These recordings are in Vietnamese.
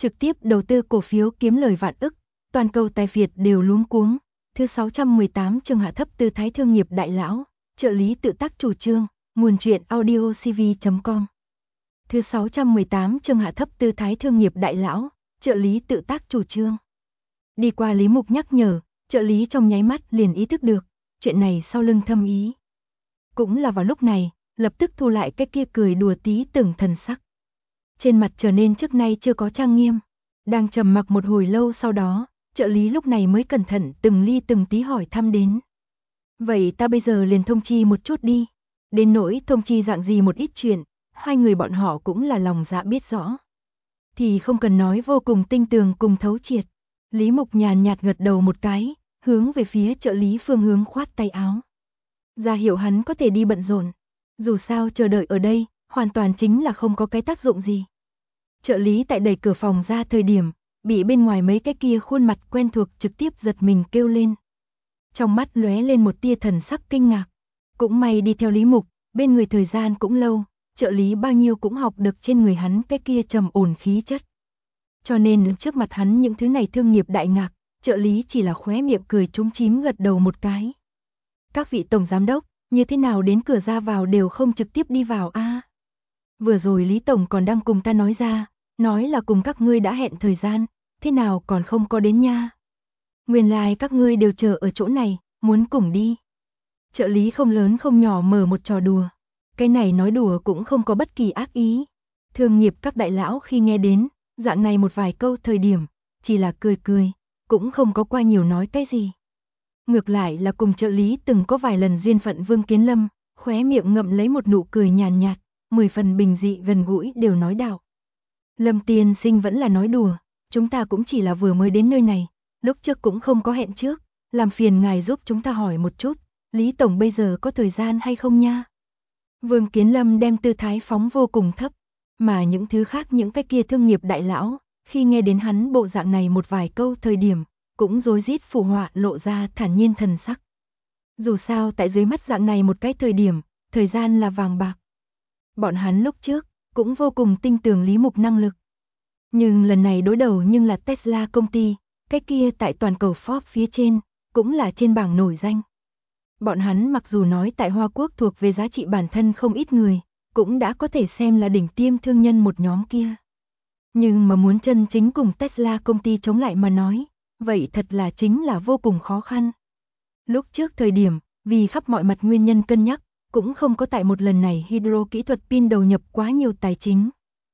trực tiếp đầu tư cổ phiếu kiếm lời vạn ức, toàn cầu tài Việt đều luống cuống. Thứ 618 chương hạ thấp tư thái thương nghiệp đại lão, trợ lý tự tác chủ trương, nguồn truyện audiocv.com. Thứ 618 chương hạ thấp tư thái thương nghiệp đại lão, trợ lý tự tác chủ trương. Đi qua Lý Mục nhắc nhở, trợ lý trong nháy mắt liền ý thức được, chuyện này sau lưng thâm ý. Cũng là vào lúc này, lập tức thu lại cái kia cười đùa tí từng thần sắc. Trên mặt trở nên trước nay chưa có trang nghiêm, đang trầm mặc một hồi lâu sau đó, trợ lý lúc này mới cẩn thận từng ly từng tí hỏi thăm đến. Vậy ta bây giờ liền thông chi một chút đi, đến nỗi thông chi dạng gì một ít chuyện, hai người bọn họ cũng là lòng dạ biết rõ. Thì không cần nói vô cùng tinh tường cùng thấu triệt. Lý Mục nhàn nhạt gật đầu một cái, hướng về phía trợ lý phương hướng khoát tay áo. Ra hiệu hắn có thể đi bận rộn. Dù sao chờ đợi ở đây, hoàn toàn chính là không có cái tác dụng gì. Trợ lý tại đẩy cửa phòng ra thời điểm, bị bên ngoài mấy cái kia khuôn mặt quen thuộc trực tiếp giật mình kêu lên. Trong mắt lóe lên một tia thần sắc kinh ngạc. Cũng may đi theo Lý Mục, bên người thời gian cũng lâu, trợ lý bao nhiêu cũng học được trên người hắn cái kia trầm ổn khí chất. Cho nên trước mặt hắn những thứ này thương nghiệp đại ngạc, trợ lý chỉ là khóe miệng cười trúng chím gật đầu một cái. Các vị tổng giám đốc, như thế nào đến cửa ra vào đều không trực tiếp đi vào a? Vừa rồi Lý Tổng còn đang cùng ta nói ra, nói là cùng các ngươi đã hẹn thời gian, thế nào còn không có đến nha? Nguyên lai các ngươi đều chờ ở chỗ này, muốn cùng đi. Trợ lý không lớn không nhỏ mở một trò đùa. Cái này nói đùa cũng không có bất kỳ ác ý. Thương nghiệp các đại lão khi nghe đến dạng này một vài câu thời điểm, chỉ là cười cười, cũng không có qua nhiều nói cái gì. Ngược lại là cùng trợ lý từng có vài lần duyên phận Vương Kiến Lâm, khóe miệng ngậm lấy một nụ cười nhàn nhạt, 10 phần bình dị gần gũi đều nói đạo. Lâm tiên sinh vẫn là nói đùa, chúng ta cũng chỉ là vừa mới đến nơi này, lúc trước cũng không có hẹn trước, làm phiền ngài giúp chúng ta hỏi một chút, Lý Tổng bây giờ có thời gian hay không nha? Vương Kiến Lâm đem tư thái phóng vô cùng thấp, mà những thứ khác những cái kia thương nghiệp đại lão, khi nghe đến hắn bộ dạng này một vài câu thời điểm, cũng rối rít phụ họa lộ ra thản nhiên thần sắc. Dù sao tại dưới mắt dạng này một cái thời điểm, thời gian là vàng bạc. Bọn hắn lúc trước cũng vô cùng tin tưởng Lý Mục năng lực. Nhưng lần này đối đầu nhưng là Tesla công ty, cái kia tại toàn cầu Forbes phía trên, cũng là trên bảng nổi danh. Bọn hắn mặc dù nói tại Hoa Quốc thuộc về giá trị bản thân không ít người, cũng đã có thể xem là đỉnh tiêm thương nhân một nhóm kia. Nhưng mà muốn chân chính cùng Tesla công ty chống lại mà nói, vậy thật là chính là vô cùng khó khăn. Lúc trước thời điểm, vì khắp mọi mặt nguyên nhân cân nhắc, cũng không có tại một lần này hydro kỹ thuật pin đầu nhập quá nhiều tài chính.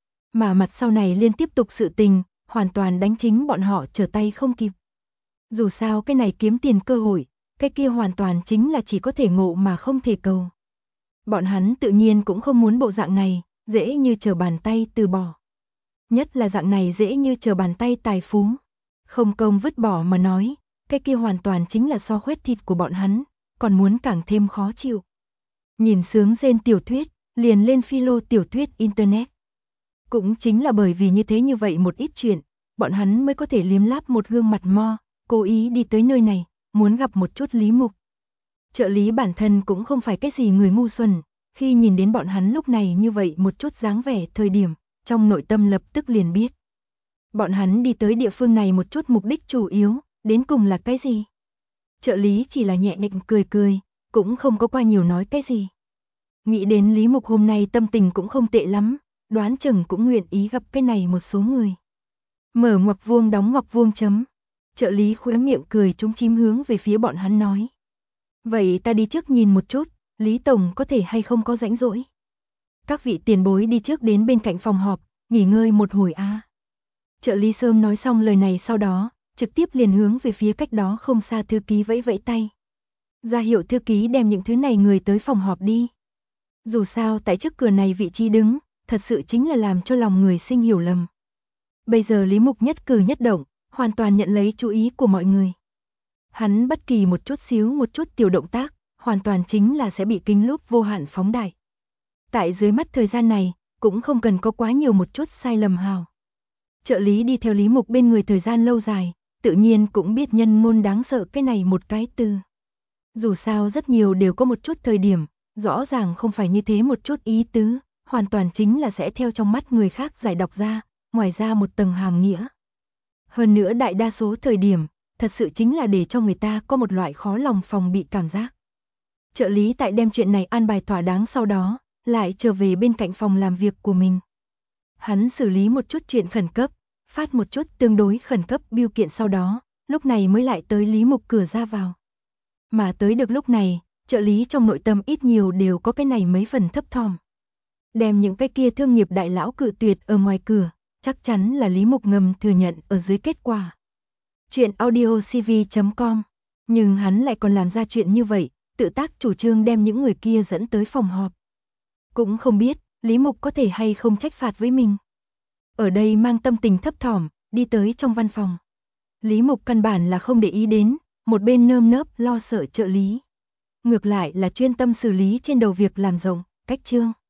Mà mặt sau này liên tiếp tục sự tình, hoàn toàn đánh chính bọn họ trở tay không kịp. Dù sao cái này kiếm tiền cơ hội, cái kia hoàn toàn chính là chỉ có thể ngộ mà không thể cầu. Bọn hắn tự nhiên cũng không muốn bộ dạng này, dễ như trở bàn tay từ bỏ. Nhất là dạng này dễ như trở bàn tay tài phú. Không công vứt bỏ mà nói, cái kia hoàn toàn chính là so khoét thịt của bọn hắn, còn muốn càng thêm khó chịu. Nhìn sướng rên tiểu thuyết, liền lên philo tiểu thuyết Internet. Cũng chính là bởi vì như thế như vậy một ít chuyện, bọn hắn mới có thể liếm láp một gương mặt mo, cố ý đi tới nơi này, muốn gặp một chút Lý Mục. Trợ lý bản thân cũng không phải cái gì người ngu xuẩn, khi nhìn đến bọn hắn lúc này như vậy một chút dáng vẻ thời điểm, trong nội tâm lập tức liền biết. Bọn hắn đi tới địa phương này một chút mục đích chủ yếu, đến cùng là cái gì? Trợ lý chỉ là nhẹ nhàng cười cười, cũng không có qua nhiều nói cái gì. Nghĩ đến Lý Mục hôm nay tâm tình cũng không tệ lắm, đoán chừng cũng nguyện ý gặp cái này một số người. Mở ngoặc vuông đóng ngoặc vuông chấm. Trợ lý khóe miệng cười trúng chím hướng về phía bọn hắn nói. Vậy ta đi trước nhìn một chút, Lý Tổng có thể hay không có rảnh rỗi. Các vị tiền bối đi trước đến bên cạnh phòng họp, nghỉ ngơi một hồi a. Trợ lý Sơm nói xong lời này sau đó, trực tiếp liền hướng về phía cách đó không xa thư ký vẫy vẫy tay. Ra hiệu thư ký đem những thứ này người tới phòng họp đi. Dù sao tại trước cửa này vị trí đứng, thật sự chính là làm cho lòng người sinh hiểu lầm. Bây giờ Lý Mục nhất cử nhất động, hoàn toàn nhận lấy chú ý của mọi người. Hắn bất kỳ một chút tiểu động tác, hoàn toàn chính là sẽ bị kính lúp vô hạn phóng đại. Tại dưới mắt thời gian này, cũng không cần có quá nhiều một chút sai lầm hào. Trợ lý đi theo Lý Mục bên người thời gian lâu dài, tự nhiên cũng biết nhân ngôn đáng sợ cái này một cái từ. Dù sao rất nhiều đều có một chút thời điểm, rõ ràng không phải như thế một chút ý tứ, hoàn toàn chính là sẽ theo trong mắt người khác giải đọc ra, ngoài ra một tầng hàm nghĩa. Hơn nữa đại đa số thời điểm, thật sự chính là để cho người ta có một loại khó lòng phòng bị cảm giác. Trợ lý tại đem chuyện này an bài thỏa đáng sau đó, lại trở về bên cạnh phòng làm việc của mình. Hắn xử lý một chút chuyện khẩn cấp, phát một chút tương đối khẩn cấp bưu kiện sau đó, lúc này mới lại tới Lý Mục cửa ra vào. Mà tới được lúc này, trợ lý trong nội tâm ít nhiều đều có cái này mấy phần thấp thỏm. Đem những cái kia thương nghiệp đại lão cự tuyệt ở ngoài cửa, chắc chắn là Lý Mục ngầm thừa nhận ở dưới kết quả. Chuyện audiocv.com. Nhưng hắn lại còn làm ra chuyện như vậy, tự tác chủ trương đem những người kia dẫn tới phòng họp. Cũng không biết, Lý Mục có thể hay không trách phạt với mình. Ở đây mang tâm tình thấp thỏm, đi tới trong văn phòng. Lý Mục căn bản là không để ý đến, một bên nơm nớp lo sợ trợ lý. Ngược lại là chuyên tâm xử lý trên đầu việc làm rộng, cách chương.